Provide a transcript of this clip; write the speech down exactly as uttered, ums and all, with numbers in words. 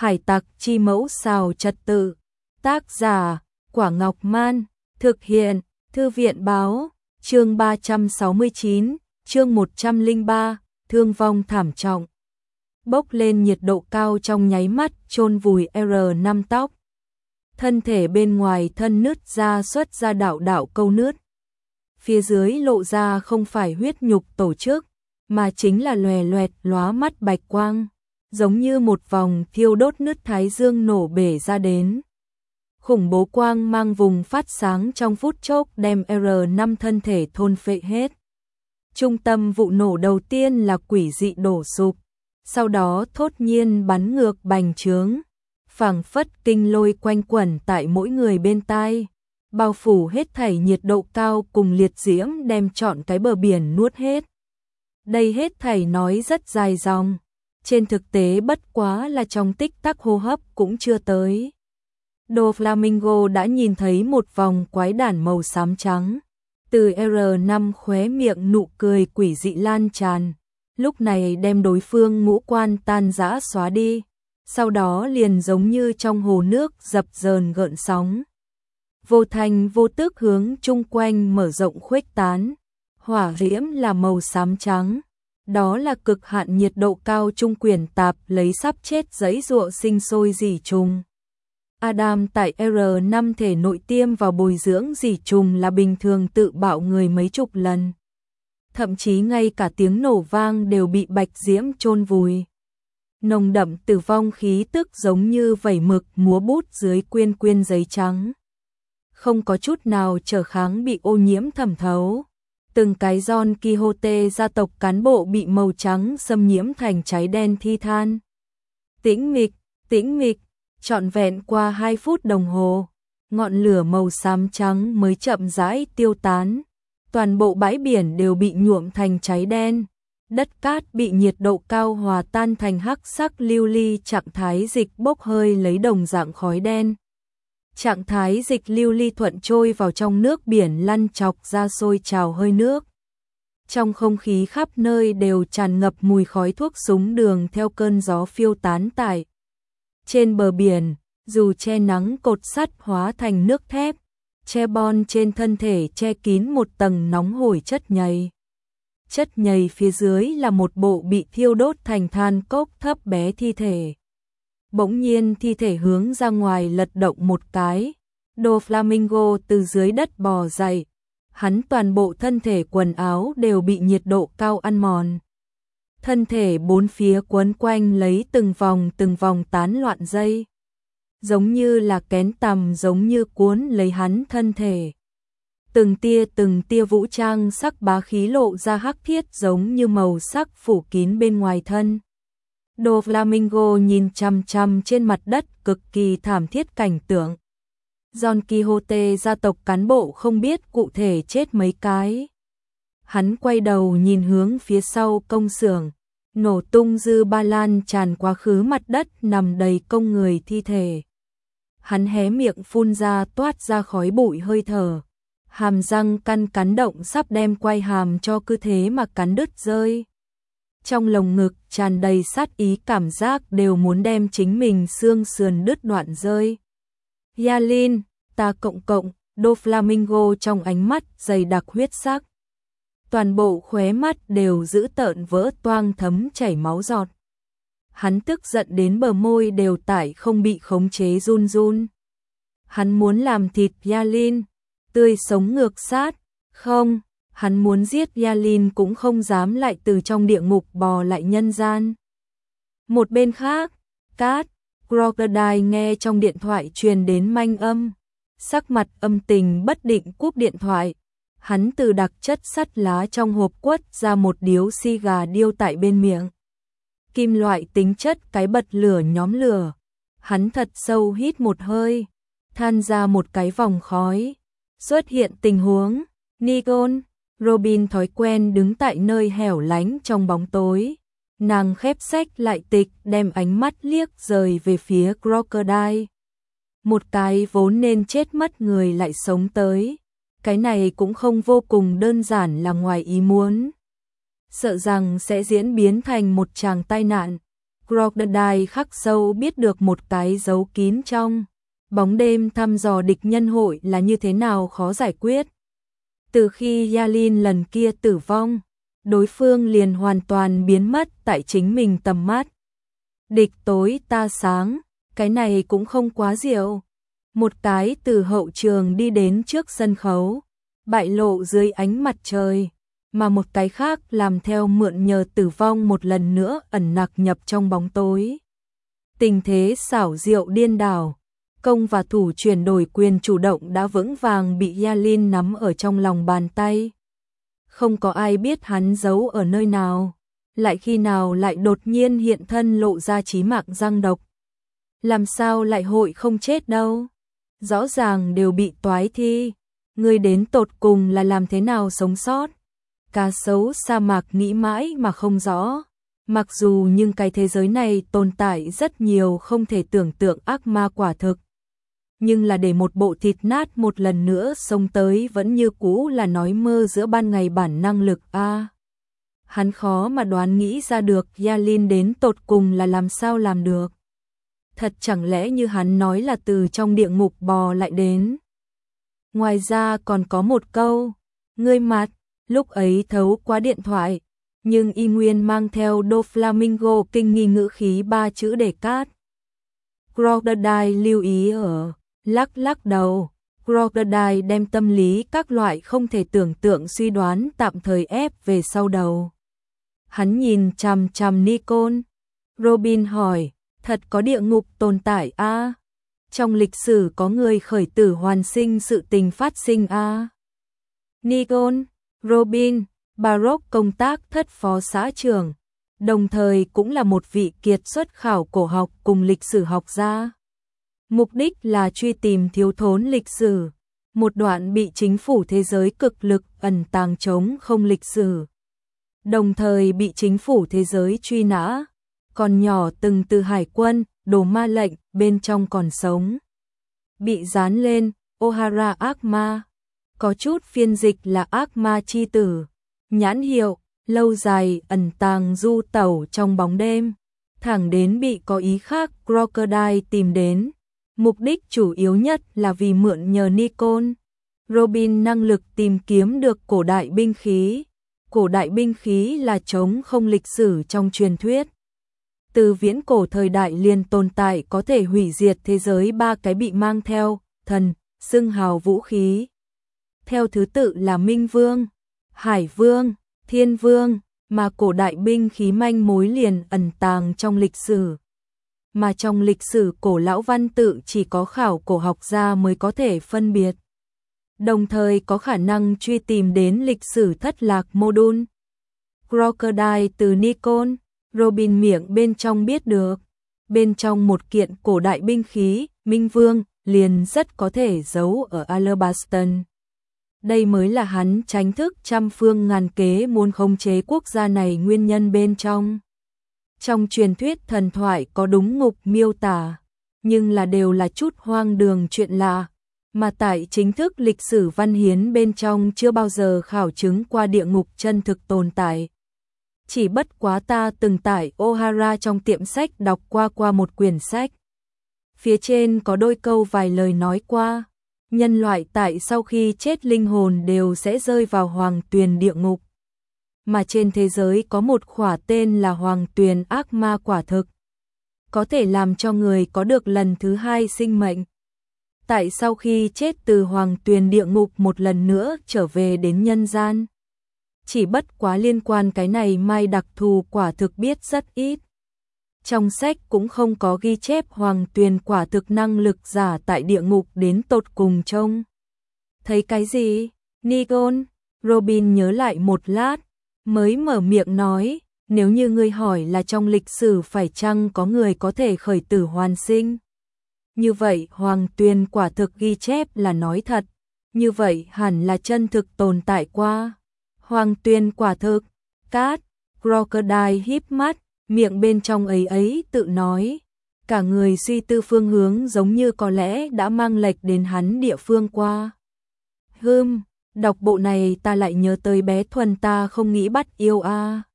Hải tặc chi mẫu xào trật tự. Tác giả, Quả Ngọc Man. Thực hiện, Thư viện Báo. Chương ba trăm sáu mươi chín, chương một trăm lẻ ba, thương vong thảm trọng. Bốc lên nhiệt độ cao trong nháy mắt, chôn vùi R năm tóc. Thân thể bên ngoài thân nứt ra xuất ra đạo đạo câu nứt. Phía dưới lộ ra không phải huyết nhục tổ chức, mà chính là lòe loẹt lóa mắt bạch quang, giống như một vòng thiêu đốt nứt thái dương nổ bể ra đến. Khủng bố quang mang vùng phát sáng trong phút chốc đem R năm thân thể thôn phệ hết. Trung tâm vụ nổ đầu tiên là quỷ dị đổ sụp, sau đó thốt nhiên bắn ngược bành trướng, phảng phất kinh lôi quanh quẩn tại mỗi người bên tai, bao phủ hết thảy nhiệt độ cao cùng liệt diễm đem trọn cái bờ biển nuốt hết. Đây hết thảy nói rất dài dòng, trên thực tế bất quá là trong tích tắc hô hấp cũng chưa tới. Doflamingo đã nhìn thấy một vòng quái đản màu xám trắng, từ R năm khóe miệng nụ cười quỷ dị lan tràn, lúc này đem đối phương ngũ quan tan rã xóa đi, sau đó liền giống như trong hồ nước dập dờn gợn sóng. Vô thành vô tức hướng chung quanh mở rộng khuếch tán, hỏa diễm là màu xám trắng, đó là cực hạn nhiệt độ cao trung quyền tạp lấy sắp chết giãy giụa sinh sôi rỉ trùng. Adam tại R năm thể nội tiêm vào bồi dưỡng rỉ trùng là bình thường tự bạo người mấy chục lần. Thậm chí ngay cả tiếng nổ vang đều bị bạch diễm chôn vùi. Nồng đậm tử vong khí tức giống như vẩy mực múa bút dưới quyên quyên giấy trắng. Không có chút nào trở kháng bị ô nhiễm thẩm thấu. Từng cái Don Quixote gia tộc cán bộ bị màu trắng xâm nhiễm thành cháy đen thi than. Tĩnh mịch, tĩnh mịch, trọn vẹn qua hai phút đồng hồ, ngọn lửa màu xám trắng mới chậm rãi tiêu tán. Toàn bộ bãi biển đều bị nhuộm thành cháy đen, đất cát bị nhiệt độ cao hòa tan thành hắc sắc lưu ly, trạng thái dịch bốc hơi lấy đồng dạng khói đen. Trạng thái dịch lưu ly thuận trôi vào trong nước biển lăn chọc ra sôi trào hơi nước. Trong không khí khắp nơi đều tràn ngập mùi khói thuốc súng đường theo cơn gió phiêu tán tại. Trên bờ biển, dù che nắng cột sắt hóa thành nước thép, che bon trên thân thể che kín một tầng nóng hổi chất nhầy. Chất nhầy phía dưới là một bộ bị thiêu đốt thành than cốc thấp bé thi thể. Bỗng nhiên thi thể hướng ra ngoài lật động một cái. Doflamingo từ dưới đất bò dậy. Hắn toàn bộ thân thể quần áo đều bị nhiệt độ cao ăn mòn. Thân thể bốn phía quấn quanh lấy từng vòng từng vòng tán loạn dây. Giống như là kén tằm giống như cuốn lấy hắn thân thể. Từng tia từng tia vũ trang sắc bá khí lộ ra hắc thiết giống như màu sắc phủ kín bên ngoài thân. Doflamingo nhìn chằm chằm trên mặt đất cực kỳ thảm thiết cảnh tượng. Don Quixote gia tộc cán bộ không biết cụ thể chết mấy cái. Hắn quay đầu nhìn hướng phía sau công xưởng, nổ tung dư ba lan tràn quá khứ mặt đất nằm đầy công người thi thể. Hắn hé miệng phun ra toát ra khói bụi hơi thở. Hàm răng căn cắn động sắp đem quay hàm cho cứ thế mà cắn đứt rơi. Trong lồng ngực tràn đầy sát ý, cảm giác đều muốn đem chính mình xương sườn đứt đoạn rơi. Yalin, ta cộng cộng, Doflamingo trong ánh mắt dày đặc huyết sắc. Toàn bộ khóe mắt đều dữ tợn vỡ toang thấm chảy máu giọt. Hắn tức giận đến bờ môi đều tải không bị khống chế run run. Hắn muốn làm thịt Yalin, tươi sống ngược sát. Không, hắn muốn giết Yalin cũng không dám lại từ trong địa ngục bò lại nhân gian. Một bên khác, Cat, Crocodile nghe trong điện thoại truyền đến manh âm. Sắc mặt âm tình bất định cúp điện thoại. Hắn từ đặc chất sắt lá trong hộp quất ra một điếu xì gà điêu tại bên miệng. Kim loại tính chất cái bật lửa nhóm lửa. Hắn thật sâu hít một hơi, than ra một cái vòng khói. Xuất hiện tình huống, Nicole, Robin thói quen đứng tại nơi hẻo lánh trong bóng tối. Nàng khép sách lại tịch, đem ánh mắt liếc rời về phía Crocodile. Một cái vốn nên chết mất người lại sống tới. Cái này cũng không vô cùng đơn giản là ngoài ý muốn. Sợ rằng sẽ diễn biến thành một tràng tai nạn. Crocodile khắc sâu biết được một cái giấu kín trong bóng đêm thăm dò địch nhân hội là như thế nào khó giải quyết. Từ khi Yalin lần kia tử vong, đối phương liền hoàn toàn biến mất tại chính mình tầm mắt. Địch tối ta sáng, cái này cũng không quá diệu. Một cái từ hậu trường đi đến trước sân khấu, bại lộ dưới ánh mặt trời, mà một cái khác làm theo mượn nhờ tử vong một lần nữa ẩn nặc nhập trong bóng tối. Tình thế xảo diệu điên đảo, công và thủ chuyển đổi quyền chủ động đã vững vàng bị Yalin nắm ở trong lòng bàn tay. Không có ai biết hắn giấu ở nơi nào, lại khi nào lại đột nhiên hiện thân lộ ra chí mạng răng độc. Làm sao lại hội không chết đâu? Rõ ràng đều bị toái thi, người đến tột cùng là làm thế nào sống sót? Cá sấu sa mạc nghĩ mãi mà không rõ. Mặc dù nhưng cái thế giới này tồn tại rất nhiều không thể tưởng tượng ác ma quả thực. Nhưng là để một bộ thịt nát một lần nữa sống tới vẫn như cũ là nói mơ giữa ban ngày bản năng lực a. À, hắn khó mà đoán nghĩ ra được Yalin đến tột cùng là làm sao làm được. Thật chẳng lẽ như hắn nói là từ trong địa ngục bò lại đến. Ngoài ra còn có một câu, ngươi mặt, lúc ấy thấu qua điện thoại, nhưng y nguyên mang theo Do Flamingo kinh nghi ngữ khí ba chữ để cát. Crocodile lưu ý ở, lắc lắc đầu, Crocodile đem tâm lý các loại không thể tưởng tượng suy đoán tạm thời ép về sau đầu. Hắn nhìn chằm chằm Nicole. Robin hỏi, thật có địa ngục tồn tại a? À? Trong lịch sử có người khởi tử hoàn sinh sự tình phát sinh a? À? Nicole, Robin, Baroque công tác thất phó xã trưởng, đồng thời cũng là một vị kiệt xuất khảo cổ học cùng lịch sử học gia. Mục đích là truy tìm thiếu thốn lịch sử, một đoạn bị chính phủ thế giới cực lực ẩn tàng chống không lịch sử. Đồng thời bị chính phủ thế giới truy nã, còn nhỏ từng từ hải quân, đồ ma lệnh, bên trong còn sống. Bị dán lên, O'Hara ác ma, có chút phiên dịch là ác ma chi tử, nhãn hiệu, lâu dài ẩn tàng du tẩu trong bóng đêm, thẳng đến bị có ý khác Crocodile tìm đến. Mục đích chủ yếu nhất là vì mượn nhờ Nicole, Robin năng lực tìm kiếm được cổ đại binh khí. Cổ đại binh khí là chống không lịch sử trong truyền thuyết. Từ viễn cổ thời đại liền tồn tại có thể hủy diệt thế giới ba cái bị mang theo, thần, xưng hào vũ khí. Theo thứ tự là Minh Vương, Hải Vương, Thiên Vương, mà cổ đại binh khí manh mối liền ẩn tàng trong lịch sử. Mà trong lịch sử cổ lão văn tự chỉ có khảo cổ học gia mới có thể phân biệt. Đồng thời có khả năng truy tìm đến lịch sử thất lạc Modun. Crocodile từ Nicole, Robin miệng bên trong biết được. Bên trong một kiện cổ đại binh khí, Minh Vương, liền rất có thể giấu ở Alabaston. Đây mới là hắn tránh thức trăm phương ngàn kế muốn khống chế quốc gia này nguyên nhân bên trong. Trong truyền thuyết thần thoại có đúng ngục miêu tả, nhưng là đều là chút hoang đường chuyện lạ, mà tại chính thức lịch sử văn hiến bên trong chưa bao giờ khảo chứng qua địa ngục chân thực tồn tại. Chỉ bất quá ta từng tại O'Hara trong tiệm sách đọc qua qua một quyển sách. Phía trên có đôi câu vài lời nói qua, nhân loại tại sau khi chết linh hồn đều sẽ rơi vào hoàng tuyền địa ngục. Mà trên thế giới có một khỏa tên là hoàng tuyền ác ma quả thực, có thể làm cho người có được lần thứ hai sinh mệnh. Tại sau khi chết từ hoàng tuyền địa ngục một lần nữa trở về đến nhân gian. Chỉ bất quá liên quan cái này mai đặc thù quả thực biết rất ít. Trong sách cũng không có ghi chép hoàng tuyền quả thực năng lực giả tại địa ngục đến tột cùng trông. Thấy cái gì? Nicole, Robin nhớ lại một lát, mới mở miệng nói, nếu như ngươi hỏi là trong lịch sử phải chăng có người có thể khởi tử hoàn sinh. Như vậy hoàng tuyền quả thực ghi chép là nói thật, như vậy hẳn là chân thực tồn tại qua. Hoàng tuyền quả thực, cát, Crocodile híp mắt, miệng bên trong ấy ấy tự nói, cả người suy tư phương hướng giống như có lẽ đã mang lệch đến hắn địa phương qua. Hừm, đọc bộ này ta lại nhớ tới bé Thuần ta không nghĩ bắt yêu a.